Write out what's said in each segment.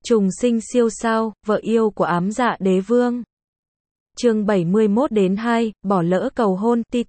Trùng sinh siêu sao, vợ yêu của ám dạ đế vương. Chương 71-2, bỏ lỡ cầu hôn, TT.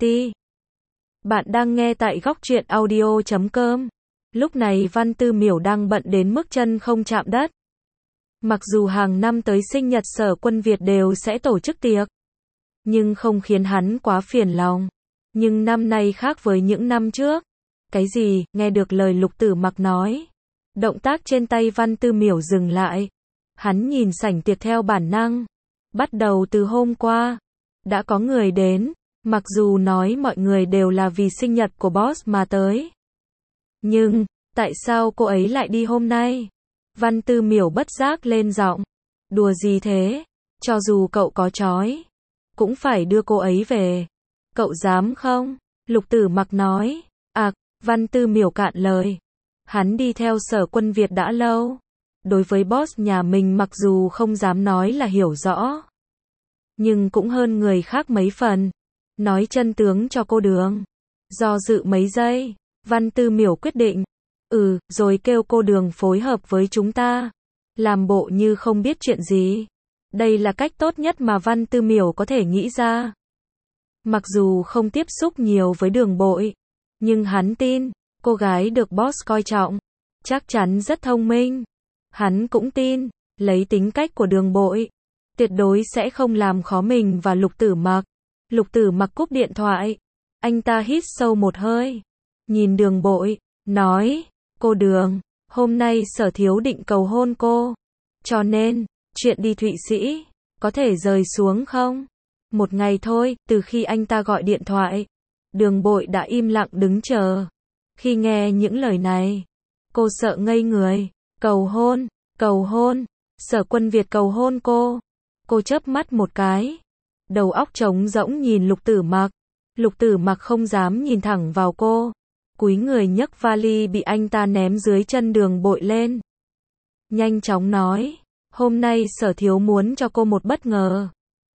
Bạn đang nghe tại góc truyện audio.com. Lúc này Văn Tư Miểu đang bận đến mức chân không chạm đất. Mặc dù hàng năm tới sinh nhật Sở Quân Việt đều sẽ tổ chức tiệc, nhưng không khiến hắn quá phiền lòng. Nhưng năm nay khác với những năm trước. Cái gì? Nghe được lời Lục Tử Mặc nói, động tác trên tay Văn Tư Miểu dừng lại. Hắn nhìn sảnh tiệc theo bản năng. Bắt đầu từ hôm qua, đã có người đến, mặc dù nói mọi người đều là vì sinh nhật của boss mà tới. Nhưng, tại sao cô ấy lại đi hôm nay? Văn Tư Miểu bất giác lên giọng. Đùa gì thế? Cho dù cậu có trói, cũng phải đưa cô ấy về. Cậu dám không? Lục Tử Mặc nói. Văn Tư Miểu cạn lời. Hắn đi theo Sở Quân Việt đã lâu. Đối với boss nhà mình mặc dù không dám nói là hiểu rõ, nhưng cũng hơn người khác mấy phần. Nói chân tướng cho cô Đường. Do dự mấy giây, Văn Tư Miểu quyết định. Rồi kêu cô Đường phối hợp với chúng ta. Làm bộ như không biết chuyện gì. Đây là cách tốt nhất mà Văn Tư Miểu có thể nghĩ ra. Mặc dù không tiếp xúc nhiều với Đường Bội, nhưng hắn tin, cô gái được boss coi trọng, chắc chắn rất thông minh. Hắn cũng tin, lấy tính cách của Đường Bội, tuyệt đối sẽ không làm khó mình và Lục Tử Mặc. Lục Tử Mặc cúp điện thoại. Anh ta hít sâu một hơi, nhìn Đường Bội, nói, cô Đường, hôm nay Sở thiếu định cầu hôn cô. Cho nên, chuyện đi Thụy Sĩ, có thể rời xuống không? Một ngày thôi, từ khi anh ta gọi điện thoại, Đường Bội đã im lặng đứng chờ. Khi nghe những lời này, cô sợ ngây người. Cầu hôn, Sở Quân Việt cầu hôn cô. Cô chớp mắt một cái, đầu óc trống rỗng nhìn Lục Tử Mặc. Lục Tử Mặc không dám nhìn thẳng vào cô, cúi người nhấc vali bị anh ta ném dưới chân Đường Bội lên. Nhanh chóng nói, hôm nay Sở thiếu muốn cho cô một bất ngờ.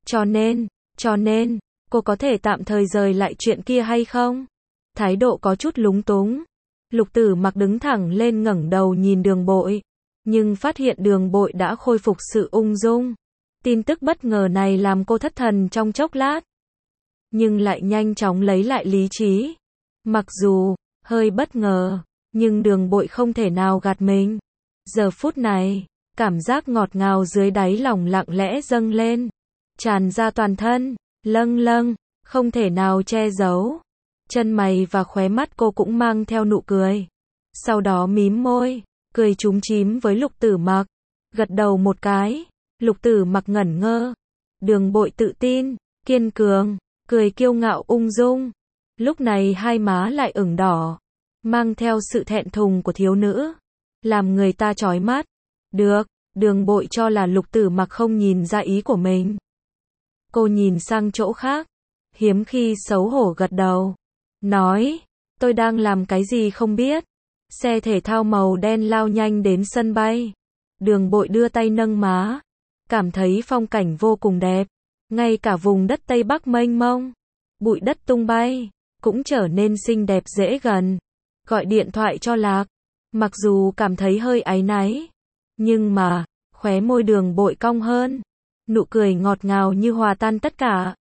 Cho nên, cô có thể tạm thời rời lại chuyện kia hay không? Thái độ có chút lúng túng. Lục Tử Mặc đứng thẳng lên ngẩng đầu nhìn Đường Bội, nhưng phát hiện Đường Bội đã khôi phục sự ung dung. Tin tức bất ngờ này làm cô thất thần trong chốc lát, nhưng lại nhanh chóng lấy lại lý trí. Mặc dù hơi bất ngờ, nhưng Đường Bội không thể nào gạt mình. Giờ phút này, cảm giác ngọt ngào dưới đáy lòng lặng lẽ dâng lên, tràn ra toàn thân, lâng lâng, không thể nào che giấu. Chân mày và khóe mắt cô cũng mang theo nụ cười. Sau đó mím môi, cười chúm chím với Lục Tử Mặc, gật đầu một cái. Lục Tử Mặc ngẩn ngơ. Đường Bội tự tin, kiên cường, cười kiêu ngạo ung dung. Lúc này hai má lại ửng đỏ, mang theo sự thẹn thùng của thiếu nữ, làm người ta chói mắt. Được, Đường Bội cho là Lục Tử Mặc không nhìn ra ý của mình. Cô nhìn sang chỗ khác, hiếm khi xấu hổ gật đầu, nói, tôi đang làm cái gì không biết. Xe thể thao màu đen lao nhanh đến sân bay. Đường Bội đưa tay nâng má, cảm thấy phong cảnh vô cùng đẹp. Ngay cả vùng đất Tây Bắc mênh mông, bụi đất tung bay, cũng trở nên xinh đẹp dễ gần. Gọi điện thoại cho Lạc, mặc dù cảm thấy hơi áy náy, nhưng mà, khóe môi Đường Bội cong hơn. Nụ cười ngọt ngào như hòa tan tất cả.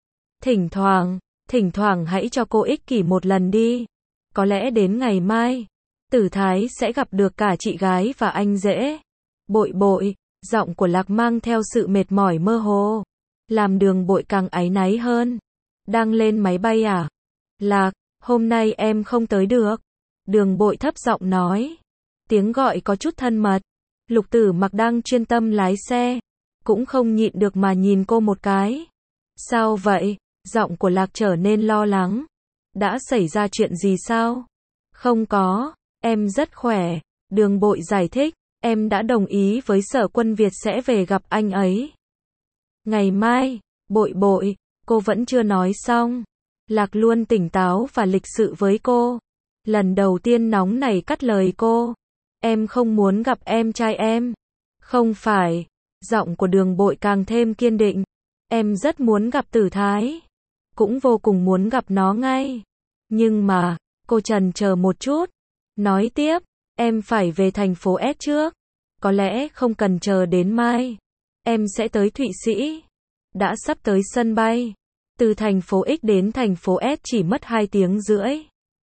Thỉnh thoảng hãy cho cô ích kỷ một lần đi. Có lẽ đến ngày mai, Tử Thái sẽ gặp được cả chị gái và anh rể. Bội, giọng của Lạc mang theo sự mệt mỏi mơ hồ, làm Đường Bội càng áy náy hơn. Đang lên máy bay à? Lạc, hôm nay em không tới được. Đường Bội thấp giọng nói. Tiếng gọi có chút thân mật. Lục Tử Mặc đang chuyên tâm lái xe, cũng không nhịn được mà nhìn cô một cái. Sao vậy? Giọng của Lạc trở nên lo lắng. Đã xảy ra chuyện gì sao? Không có, em rất khỏe. Đường Bội giải thích, em đã đồng ý với Sở Quân Việt sẽ về gặp anh ấy. Ngày mai, Bội, cô vẫn chưa nói xong. Lạc luôn tỉnh táo và lịch sự với cô. Lần đầu tiên nóng nảy cắt lời cô. Em không muốn gặp em trai em. Không phải. Giọng của Đường Bội càng thêm kiên định. Em rất muốn gặp Tử Thái. Cũng vô cùng muốn gặp nó ngay. Nhưng mà, cô chần chờ một chút. Nói tiếp, em phải về thành phố S trước. Có lẽ không cần chờ đến mai. Em sẽ tới Thụy Sĩ. Đã sắp tới sân bay. Từ thành phố X đến thành phố S chỉ mất 2 tiếng rưỡi.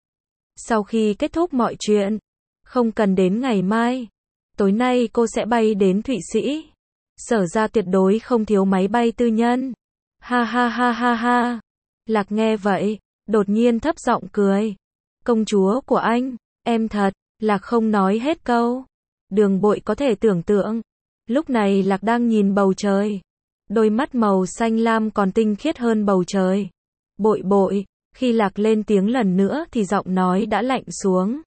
Sau khi kết thúc mọi chuyện, không cần đến ngày mai. Tối nay cô sẽ bay đến Thụy Sĩ. Sở ra tuyệt đối không thiếu máy bay tư nhân. Ha ha ha ha ha. Lạc nghe vậy, đột nhiên thấp giọng cười. Công chúa của anh, em thật. Lạc không nói hết câu. Đường Bội có thể tưởng tượng. Lúc này Lạc đang nhìn bầu trời. Đôi mắt màu xanh lam còn tinh khiết hơn bầu trời. Bội bội, khi Lạc lên tiếng lần nữa thì giọng nói đã lạnh xuống.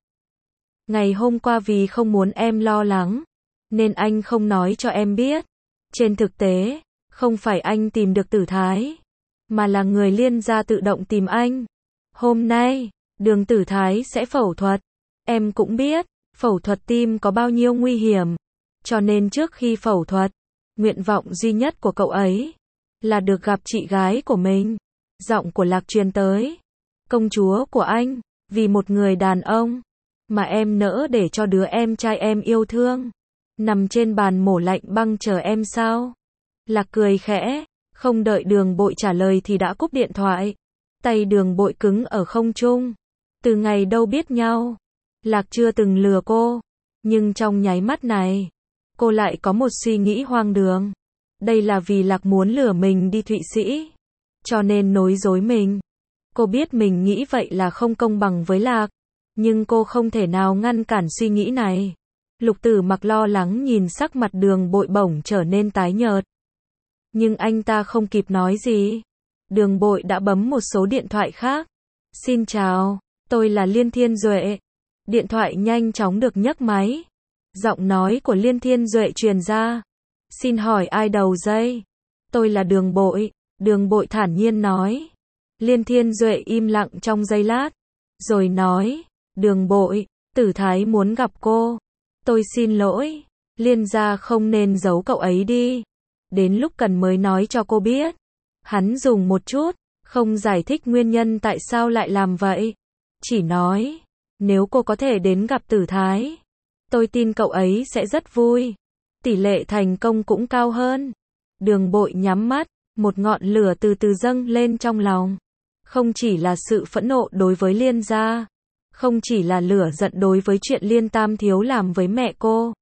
Ngày hôm qua vì không muốn em lo lắng, nên anh không nói cho em biết. Trên thực tế, không phải anh tìm được Tử Thái, mà là người Liên gia tự động tìm anh. Hôm nay, Đường Tử Thái sẽ phẫu thuật. Em cũng biết, phẫu thuật tim có bao nhiêu nguy hiểm. Cho nên trước khi phẫu thuật, nguyện vọng duy nhất của cậu ấy là được gặp chị gái của mình. Giọng của Lạc truyền tới. Công chúa của anh, vì một người đàn ông mà em nỡ để cho đứa em trai em yêu thương nằm trên bàn mổ lạnh băng chờ em sao? Lạc cười khẽ, không đợi Đường Bội trả lời thì đã cúp điện thoại. Tay Đường Bội cứng ở không trung. Từ ngày đâu biết nhau, Lạc chưa từng lừa cô, nhưng trong nháy mắt này, cô lại có một suy nghĩ hoang đường. Đây là vì Lạc muốn lừa mình đi Thụy Sĩ, cho nên nói dối mình. Cô biết mình nghĩ vậy là không công bằng với Lạc, nhưng cô không thể nào ngăn cản suy nghĩ này. Lục Tử Mặc lo lắng nhìn sắc mặt Đường Bội bỗng trở nên tái nhợt. Nhưng anh ta không kịp nói gì. Đường Bội đã bấm một số điện thoại khác. Xin chào, tôi là Liên Thiên Duệ. Điện thoại nhanh chóng được nhấc máy. Giọng nói của Liên Thiên Duệ truyền ra. Xin hỏi ai đầu dây? Tôi là Đường Bội. Đường Bội thản nhiên nói. Liên Thiên Duệ im lặng trong giây lát, rồi nói, Đường Bội, Tử Thái muốn gặp cô. Tôi xin lỗi, Liên gia không nên giấu cậu ấy đi. Đến lúc cần mới nói cho cô biết. Hắn dùng một chút, không giải thích nguyên nhân tại sao lại làm vậy. Chỉ nói, nếu cô có thể đến gặp Tử Thái, tôi tin cậu ấy sẽ rất vui. Tỷ lệ thành công cũng cao hơn. Đường Bội nhắm mắt, một ngọn lửa từ từ dâng lên trong lòng. Không chỉ là sự phẫn nộ đối với Liên gia, không chỉ là lửa giận đối với chuyện Liên Tam Thiếu làm với mẹ cô,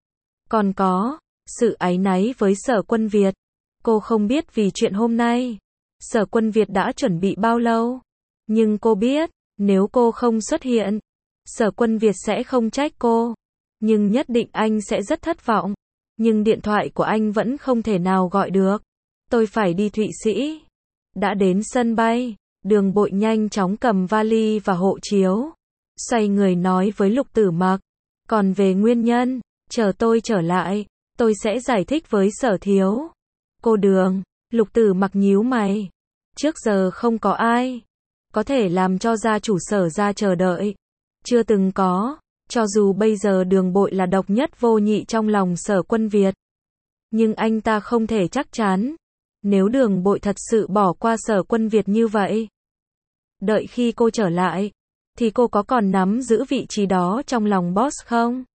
còn có sự áy náy với Sở Quân Việt. Cô không biết vì chuyện hôm nay, Sở Quân Việt đã chuẩn bị bao lâu, nhưng cô biết, nếu cô không xuất hiện, Sở Quân Việt sẽ không trách cô, nhưng nhất định anh sẽ rất thất vọng. Nhưng điện thoại của anh vẫn không thể nào gọi được. Tôi phải đi Thụy Sĩ. Đã đến sân bay, Đường Bội nhanh chóng cầm vali và hộ chiếu, xoay người nói với Lục Tử Mặc. Còn về nguyên nhân, chờ tôi trở lại, tôi sẽ giải thích với Sở thiếu. Cô Đường, Lục Tử Mặc nhíu mày. Trước giờ không có ai có thể làm cho gia chủ Sở ra chờ đợi. Chưa từng có, cho dù bây giờ Đường Bội là độc nhất vô nhị trong lòng Sở Quân Việt. Nhưng anh ta không thể chắc chắn, nếu Đường Bội thật sự bỏ qua Sở Quân Việt như vậy, đợi khi cô trở lại, thì cô có còn nắm giữ vị trí đó trong lòng boss không?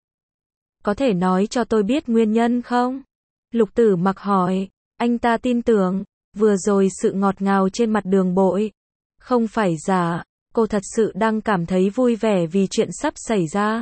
Có thể nói cho tôi biết nguyên nhân không? Lục Tử Mặc hỏi. Anh ta tin tưởng, vừa rồi sự ngọt ngào trên mặt Đường Bội không phải giả, cô thật sự đang cảm thấy vui vẻ vì chuyện sắp xảy ra.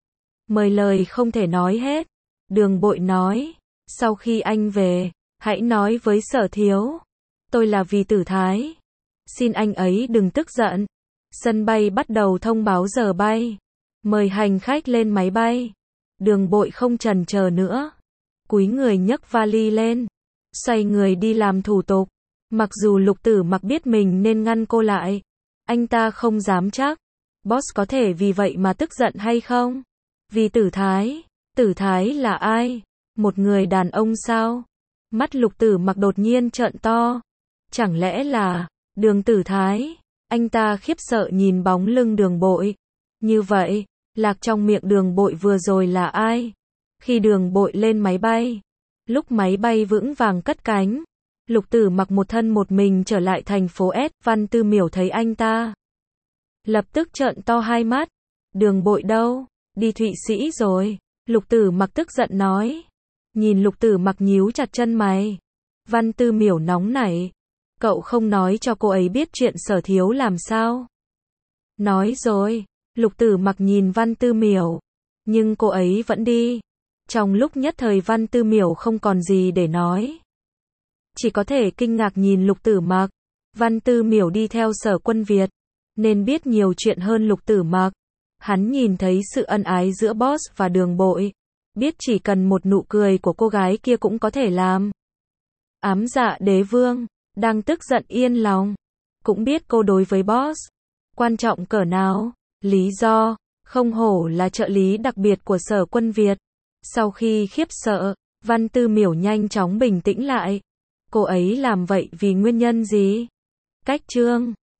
Mời lời không thể nói hết. Đường Bội nói, sau khi anh về, hãy nói với Sở thiếu, tôi là vì Tử Thái. Xin anh ấy đừng tức giận. Sân bay bắt đầu thông báo giờ bay. Mời hành khách lên máy bay. Đường Bội không chần chờ nữa, cúi người nhấc vali lên, xoay người đi làm thủ tục. Mặc dù Lục Tử Mặc biết mình nên ngăn cô lại, anh ta không dám chắc boss có thể vì vậy mà tức giận hay không. Vì Tử Thái. Tử Thái là ai? Một người đàn ông sao? Mắt Lục Tử Mặc đột nhiên trợn to. Chẳng lẽ là Đường Tử Thái? Anh ta khiếp sợ nhìn bóng lưng Đường Bội. Như vậy, Lạc trong miệng Đường Bội vừa rồi là ai? Khi Đường Bội lên máy bay, lúc máy bay vững vàng cất cánh, Lục Tử Mặc một thân một mình trở lại thành phố S. Văn Tư Miểu thấy anh ta, lập tức trợn to hai mắt. Đường Bội đâu? Đi Thụy Sĩ rồi. Lục Tử Mặc tức giận nói. Nhìn Lục Tử Mặc nhíu chặt chân mày. Văn Tư Miểu nóng nảy. Cậu không nói cho cô ấy biết chuyện Sở Thiếu làm sao? Nói rồi. Lục Tử Mặc nhìn Văn Tư Miểu. Nhưng cô ấy vẫn đi. Trong lúc nhất thời Văn Tư Miểu không còn gì để nói. Chỉ có thể kinh ngạc nhìn Lục Tử Mặc. Văn Tư Miểu đi theo Sở Quân Việt, nên biết nhiều chuyện hơn Lục Tử Mặc. Hắn nhìn thấy sự ân ái giữa boss và Đường Bội. Biết chỉ cần một nụ cười của cô gái kia cũng có thể làm. Ám Dạ Đế Vương đang tức giận yên lòng. Cũng biết cô đối với boss quan trọng cỡ nào. Lý do, không hổ là trợ lý đặc biệt của Sở Quân Việt. Sau khi khiếp sợ, Văn Tư Miểu nhanh chóng bình tĩnh lại. Cô ấy làm vậy vì nguyên nhân gì? Cách chương